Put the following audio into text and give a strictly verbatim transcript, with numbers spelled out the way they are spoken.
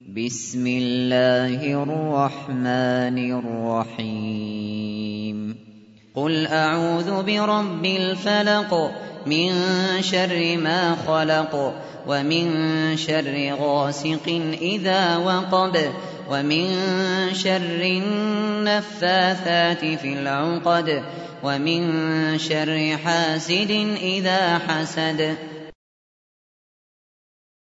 بسم الله الرحمن الرحيم قل أعوذ برب الفلق من شر ما خلق ومن شر غاسق إذا وقب ومن شر النفاثات في العقد ومن شر حاسد إذا حسد